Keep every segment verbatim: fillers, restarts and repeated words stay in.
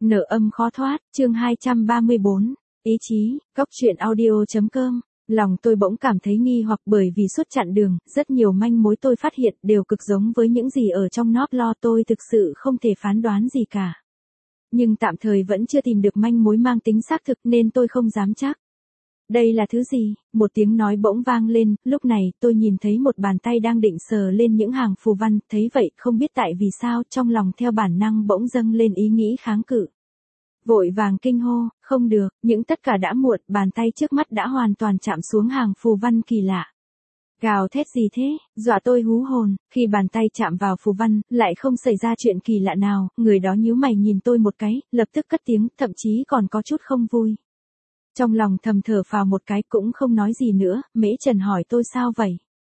Nợ âm khó thoát, chương hai trăm ba mươi bốn, ý chí, góc truyện audio.com. Lòng tôi bỗng cảm thấy nghi hoặc bởi vì suốt chặng đường, rất nhiều manh mối tôi phát hiện đều cực giống với những gì ở trong nót lo, tôi thực sự không thể phán đoán gì cả. Nhưng tạm thời vẫn chưa tìm được manh mối mang tính xác thực nên tôi không dám chắc. Đây là thứ gì? Một tiếng nói bỗng vang lên, lúc này tôi nhìn thấy một bàn tay đang định sờ lên những hàng phù văn, thấy vậy không biết tại vì sao trong lòng theo bản năng bỗng dâng lên ý nghĩ kháng cự. Vội vàng kinh hô, không được, những tất cả đã muộn, bàn tay trước mắt đã hoàn toàn chạm xuống hàng phù văn kỳ lạ. Gào thét gì thế, dọa tôi hú hồn, khi bàn tay chạm vào phù văn, lại không xảy ra chuyện kỳ lạ nào, người đó nhíu mày nhìn tôi một cái, lập tức cất tiếng, thậm chí còn có chút không vui. Trong lòng thầm thở phào một cái cũng không nói gì nữa, Mễ Trần hỏi tôi sao vậy.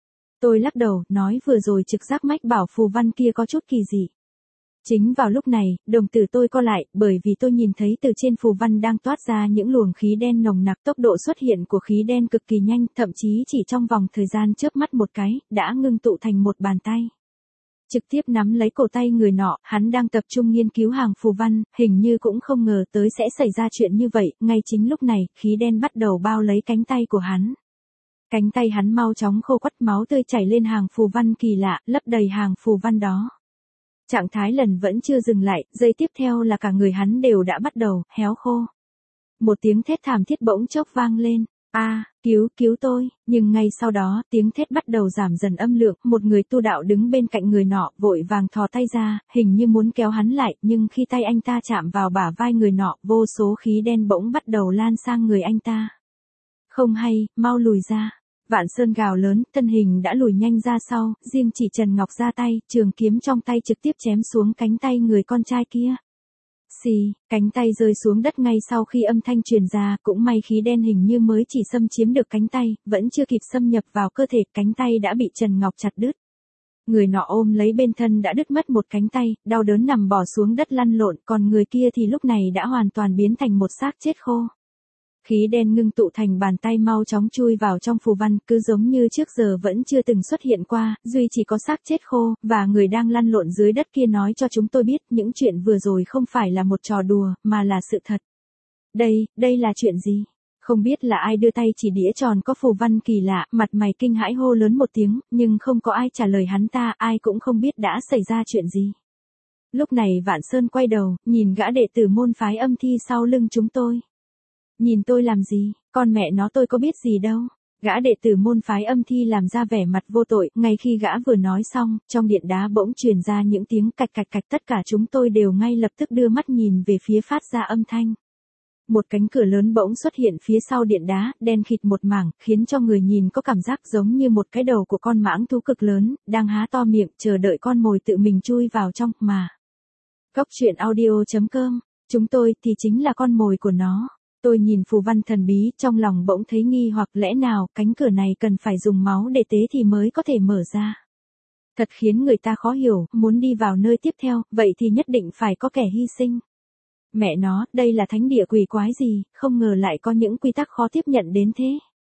Tôi lắc đầu, nói vừa rồi trực giác mách bảo phù văn kia có chút kỳ dị. Chính vào lúc này, đồng tử tôi co lại, bởi vì tôi nhìn thấy từ trên phù văn đang toát ra những luồng khí đen nồng nặc, tốc độ xuất hiện của khí đen cực kỳ nhanh, thậm chí chỉ trong vòng thời gian chớp mắt một cái, đã ngưng tụ thành một bàn tay. Trực tiếp nắm lấy cổ tay người nọ, hắn đang tập trung nghiên cứu hàng phù văn, hình như cũng không ngờ tới sẽ xảy ra chuyện như vậy, ngay chính lúc này, khí đen bắt đầu bao lấy cánh tay của hắn. Cánh tay hắn mau chóng khô quắt, máu tươi chảy lên hàng phù văn kỳ lạ, lấp đầy hàng phù văn đó. Trạng thái lần vẫn chưa dừng lại, giây tiếp theo là cả người hắn đều đã bắt đầu héo khô. Một tiếng thét thảm thiết bỗng chốc vang lên, a, cứu, cứu tôi, nhưng ngay sau đó, tiếng thét bắt đầu giảm dần âm lượng, một người tu đạo đứng bên cạnh người nọ, vội vàng thò tay ra, hình như muốn kéo hắn lại, nhưng khi tay anh ta chạm vào bả vai người nọ, vô số khí đen bỗng bắt đầu lan sang người anh ta. Không hay, mau lùi ra. Vạn Sơn gào lớn, thân hình đã lùi nhanh ra sau, riêng chỉ Trần Ngọc ra tay, trường kiếm trong tay trực tiếp chém xuống cánh tay người con trai kia. Xì, cánh tay rơi xuống đất ngay sau khi âm thanh truyền ra, cũng may khí đen hình như mới chỉ xâm chiếm được cánh tay, vẫn chưa kịp xâm nhập vào cơ thể, cánh tay đã bị Trần Ngọc chặt đứt. Người nọ ôm lấy bên thân đã đứt mất một cánh tay, đau đớn nằm bò xuống đất lăn lộn, còn người kia thì lúc này đã hoàn toàn biến thành một xác chết khô. Khí đen ngưng tụ thành bàn tay mau chóng chui vào trong phù văn, cứ giống như trước giờ vẫn chưa từng xuất hiện qua, duy chỉ có xác chết khô, và người đang lăn lộn dưới đất kia nói cho chúng tôi biết những chuyện vừa rồi không phải là một trò đùa, mà là sự thật. Đây, đây là chuyện gì? Không biết là ai đưa tay chỉ đĩa tròn có phù văn kỳ lạ, mặt mày kinh hãi hô lớn một tiếng, nhưng không có ai trả lời hắn ta, ai cũng không biết đã xảy ra chuyện gì. Lúc này Vạn Sơn quay đầu, nhìn gã đệ tử môn phái âm thi sau lưng chúng tôi. Nhìn tôi làm gì, con mẹ nó tôi có biết gì đâu. Gã đệ tử môn phái âm thi làm ra vẻ mặt vô tội, ngay khi gã vừa nói xong, trong điện đá bỗng truyền ra những tiếng cạch cạch cạch, tất cả chúng tôi đều ngay lập tức đưa mắt nhìn về phía phát ra âm thanh. Một cánh cửa lớn bỗng xuất hiện phía sau điện đá, đen khịt một mảng, khiến cho người nhìn có cảm giác giống như một cái đầu của con mãng thú cực lớn, đang há to miệng, chờ đợi con mồi tự mình chui vào trong, mà. Góc truyện audio.com, chúng tôi thì chính là con mồi của nó. Tôi nhìn phù văn thần bí, trong lòng bỗng thấy nghi hoặc lẽ nào cánh cửa này cần phải dùng máu để tế thì mới có thể mở ra. Thật khiến người ta khó hiểu, muốn đi vào nơi tiếp theo, vậy thì nhất định phải có kẻ hy sinh. Mẹ nó, đây là thánh địa quỷ quái gì, không ngờ lại có những quy tắc khó tiếp nhận đến thế.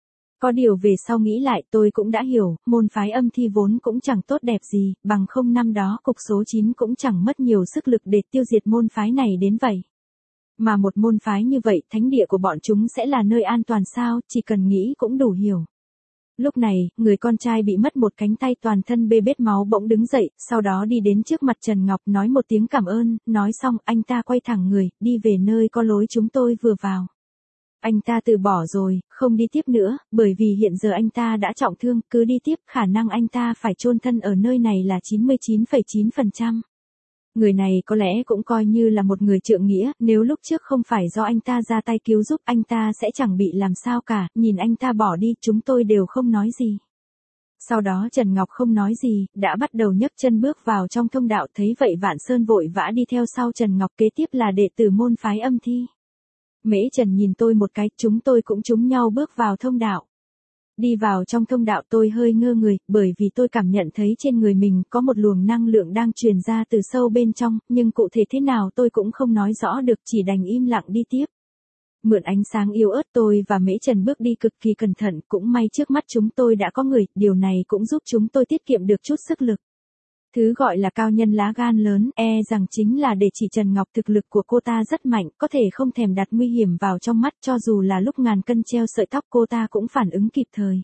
Có điều về sau nghĩ lại tôi cũng đã hiểu, môn phái âm thi vốn cũng chẳng tốt đẹp gì, bằng không năm đó cục số chín cũng chẳng mất nhiều sức lực để tiêu diệt môn phái này đến vậy. Mà một môn phái như vậy, thánh địa của bọn chúng sẽ là nơi an toàn sao, chỉ cần nghĩ cũng đủ hiểu. Lúc này, người con trai bị mất một cánh tay toàn thân bê bết máu bỗng đứng dậy, sau đó đi đến trước mặt Trần Ngọc nói một tiếng cảm ơn, nói xong anh ta quay thẳng người, đi về nơi có lối chúng tôi vừa vào. Anh ta từ bỏ rồi, không đi tiếp nữa, bởi vì hiện giờ anh ta đã trọng thương, cứ đi tiếp khả năng anh ta phải chôn thân ở nơi này là chín mươi chín phẩy chín phần trăm. Người này có lẽ cũng coi như là một người trượng nghĩa, nếu lúc trước không phải do anh ta ra tay cứu giúp anh ta sẽ chẳng bị làm sao cả, nhìn anh ta bỏ đi chúng tôi đều không nói gì. Sau đó Trần Ngọc không nói gì, đã bắt đầu nhấc chân bước vào trong thông đạo, thấy vậy Vạn Sơn vội vã đi theo sau Trần Ngọc, kế tiếp là đệ tử môn phái âm thi. Mễ Trần nhìn tôi một cái, chúng tôi cũng trúng nhau bước vào thông đạo. Đi vào trong thông đạo tôi hơi ngơ người, bởi vì tôi cảm nhận thấy trên người mình có một luồng năng lượng đang truyền ra từ sâu bên trong, nhưng cụ thể thế nào tôi cũng không nói rõ được, chỉ đành im lặng đi tiếp. Mượn ánh sáng yếu ớt tôi và Mễ Trần bước đi cực kỳ cẩn thận, cũng may trước mắt chúng tôi đã có người, điều này cũng giúp chúng tôi tiết kiệm được chút sức lực. Thứ gọi là cao nhân lá gan lớn, e rằng chính là để chỉ Trần Ngọc thực lực của cô ta rất mạnh, có thể không thèm đặt nguy hiểm vào trong mắt, cho dù là lúc ngàn cân treo sợi tóc cô ta cũng phản ứng kịp thời.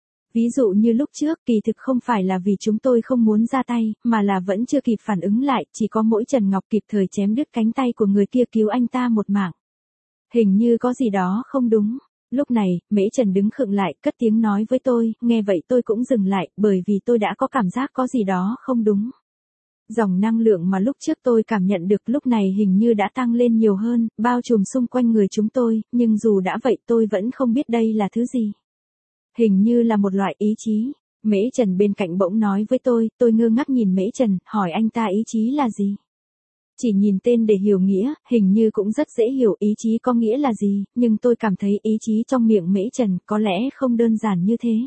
Ví dụ như lúc trước, kỳ thực không phải là vì chúng tôi không muốn ra tay, mà là vẫn chưa kịp phản ứng lại, chỉ có mỗi Trần Ngọc kịp thời chém đứt cánh tay của người kia cứu anh ta một mạng. Hình như có gì đó không đúng. Lúc này, Mễ Trần đứng khựng lại, cất tiếng nói với tôi, nghe vậy tôi cũng dừng lại, bởi vì tôi đã có cảm giác có gì đó không đúng. Dòng năng lượng mà lúc trước tôi cảm nhận được lúc này hình như đã tăng lên nhiều hơn, bao trùm xung quanh người chúng tôi, nhưng dù đã vậy tôi vẫn không biết đây là thứ gì. Hình như là một loại ý chí. Mễ Trần bên cạnh bỗng nói với tôi, tôi ngơ ngác nhìn Mễ Trần, hỏi anh ta ý chí là gì? Chỉ nhìn tên để hiểu nghĩa, hình như cũng rất dễ hiểu ý chí có nghĩa là gì, nhưng tôi cảm thấy ý chí trong miệng Mễ Trần có lẽ không đơn giản như thế.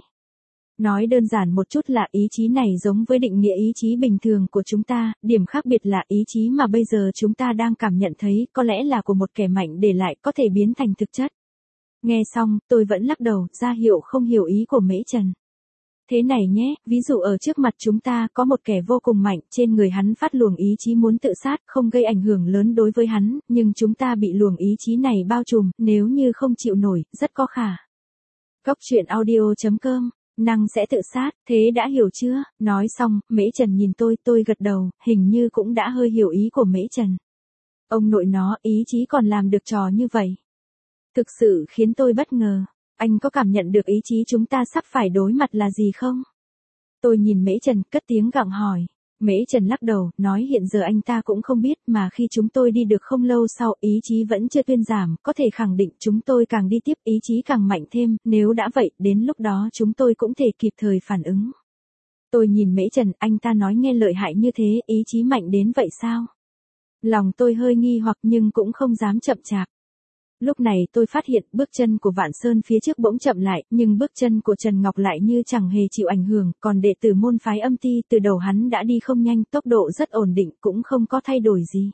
Nói đơn giản một chút là ý chí này giống với định nghĩa ý chí bình thường của chúng ta, điểm khác biệt là ý chí mà bây giờ chúng ta đang cảm nhận thấy có lẽ là của một kẻ mạnh để lại có thể biến thành thực chất. Nghe xong, tôi vẫn lắc đầu, ra hiệu không hiểu ý của Mễ Trần. Thế này nhé, ví dụ ở trước mặt chúng ta có một kẻ vô cùng mạnh, trên người hắn phát luồng ý chí muốn tự sát, không gây ảnh hưởng lớn đối với hắn, nhưng chúng ta bị luồng ý chí này bao trùm, nếu như không chịu nổi, rất có khả. Góc truyện audio chấm com, năng sẽ tự sát, thế đã hiểu chưa? Nói xong, Mễ Trần nhìn tôi, tôi gật đầu, hình như cũng đã hơi hiểu ý của Mễ Trần. Ông nội nó, ý chí còn làm được trò như vậy. Thực sự khiến tôi bất ngờ. Anh có cảm nhận được ý chí chúng ta sắp phải đối mặt là gì không? Tôi nhìn Mễ Trần, cất tiếng gặng hỏi. Mễ Trần lắc đầu, nói hiện giờ anh ta cũng không biết, mà khi chúng tôi đi được không lâu sau, ý chí vẫn chưa thuyên giảm, có thể khẳng định chúng tôi càng đi tiếp ý chí càng mạnh thêm, nếu đã vậy, đến lúc đó chúng tôi cũng thể kịp thời phản ứng. Tôi nhìn Mễ Trần, anh ta nói nghe lợi hại như thế, ý chí mạnh đến vậy sao? Lòng tôi hơi nghi hoặc nhưng cũng không dám chậm chạp. Lúc này tôi phát hiện bước chân của Vạn Sơn phía trước bỗng chậm lại, nhưng bước chân của Trần Ngọc lại như chẳng hề chịu ảnh hưởng, còn đệ tử môn phái Âm Ti từ đầu hắn đã đi không nhanh, tốc độ rất ổn định, cũng không có thay đổi gì.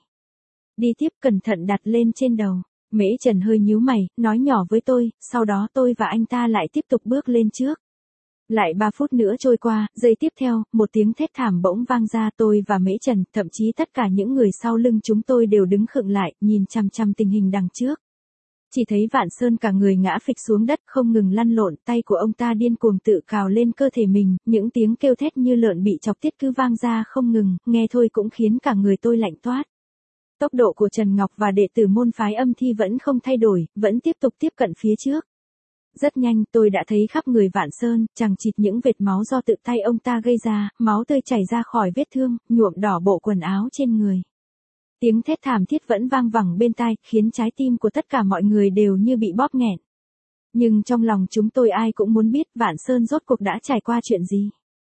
Đi tiếp cẩn thận đặt lên trên đầu. Mễ Trần hơi nhíu mày, nói nhỏ với tôi, sau đó tôi và anh ta lại tiếp tục bước lên trước. Lại ba phút nữa trôi qua, giây tiếp theo, một tiếng thét thảm bỗng vang ra, tôi và Mễ Trần, thậm chí tất cả những người sau lưng chúng tôi đều đứng khựng lại, nhìn chằm chằm tình hình đằng trước. Chỉ thấy Vạn Sơn cả người ngã phịch xuống đất không ngừng lăn lộn, tay của ông ta điên cuồng tự cào lên cơ thể mình, những tiếng kêu thét như lợn bị chọc tiết cứ vang ra không ngừng, nghe thôi cũng khiến cả người tôi lạnh toát. Tốc độ của Trần Ngọc và đệ tử môn phái Âm Thi vẫn không thay đổi, vẫn tiếp tục tiếp cận phía trước. Rất nhanh tôi đã thấy khắp người Vạn Sơn, chằng chịt những vệt máu do tự tay ông ta gây ra, máu tươi chảy ra khỏi vết thương, nhuộm đỏ bộ quần áo trên người. Tiếng thét thảm thiết vẫn vang vẳng bên tai, khiến trái tim của tất cả mọi người đều như bị bóp nghẹn. Nhưng trong lòng chúng tôi ai cũng muốn biết Vạn Sơn rốt cuộc đã trải qua chuyện gì.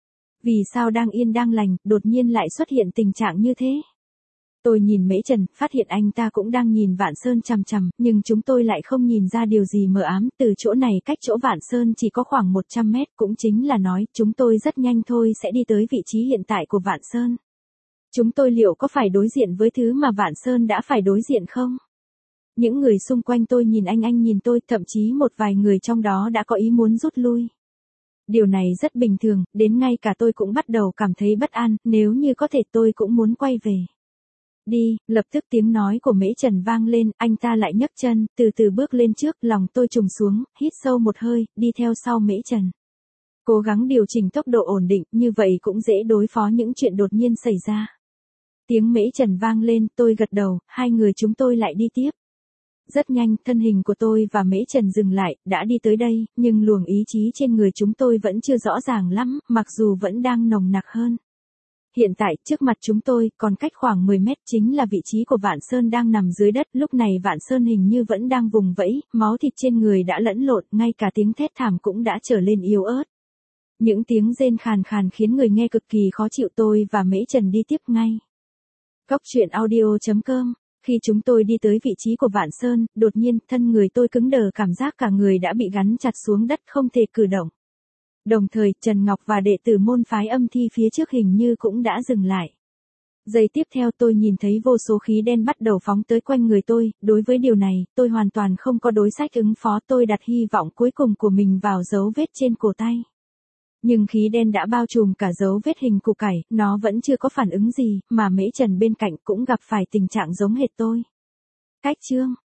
Vì sao đang yên đang lành, đột nhiên lại xuất hiện tình trạng như thế. Tôi nhìn Mễ Trần, phát hiện anh ta cũng đang nhìn Vạn Sơn chằm chằm, nhưng chúng tôi lại không nhìn ra điều gì mờ ám, từ chỗ này cách chỗ Vạn Sơn chỉ có khoảng một trăm mét, cũng chính là nói, chúng tôi rất nhanh thôi sẽ đi tới vị trí hiện tại của Vạn Sơn. Chúng tôi liệu có phải đối diện với thứ mà Vạn Sơn đã phải đối diện không? Những người xung quanh tôi nhìn anh anh nhìn tôi, thậm chí một vài người trong đó đã có ý muốn rút lui. Điều này rất bình thường, đến ngay cả tôi cũng bắt đầu cảm thấy bất an, nếu như có thể tôi cũng muốn quay về. Đi, lập tức tiếng nói của Mễ Trần vang lên, anh ta lại nhấc chân, từ từ bước lên trước, lòng tôi trùng xuống, hít sâu một hơi, đi theo sau Mễ Trần. Cố gắng điều chỉnh tốc độ ổn định, như vậy cũng dễ đối phó những chuyện đột nhiên xảy ra. Tiếng Mễ Trần vang lên, tôi gật đầu, hai người chúng tôi lại đi tiếp. Rất nhanh, thân hình của tôi và Mễ Trần dừng lại, đã đi tới đây, nhưng luồng ý chí trên người chúng tôi vẫn chưa rõ ràng lắm, mặc dù vẫn đang nồng nặc hơn. Hiện tại, trước mặt chúng tôi, còn cách khoảng mười mét chính là vị trí của Vạn Sơn đang nằm dưới đất, lúc này Vạn Sơn hình như vẫn đang vùng vẫy, máu thịt trên người đã lẫn lộn, ngay cả tiếng thét thảm cũng đã trở lên yếu ớt. Những tiếng rên khàn khàn khiến người nghe cực kỳ khó chịu, tôi và Mễ Trần đi tiếp ngay. Góc truyện audio chấm com. Khi chúng tôi đi tới vị trí của Vạn Sơn, đột nhiên, thân người tôi cứng đờ, cảm giác cả người đã bị gắn chặt xuống đất không thể cử động. Đồng thời, Trần Ngọc và đệ tử môn phái Âm Thi phía trước hình như cũng đã dừng lại. Giây tiếp theo tôi nhìn thấy vô số khí đen bắt đầu phóng tới quanh người tôi, đối với điều này, tôi hoàn toàn không có đối sách ứng phó, tôi đặt hy vọng cuối cùng của mình vào dấu vết trên cổ tay. Nhưng khí đen đã bao trùm cả dấu vết hình củ cải, nó vẫn chưa có phản ứng gì, mà Mễ Trần bên cạnh cũng gặp phải tình trạng giống hệt tôi. Cách chương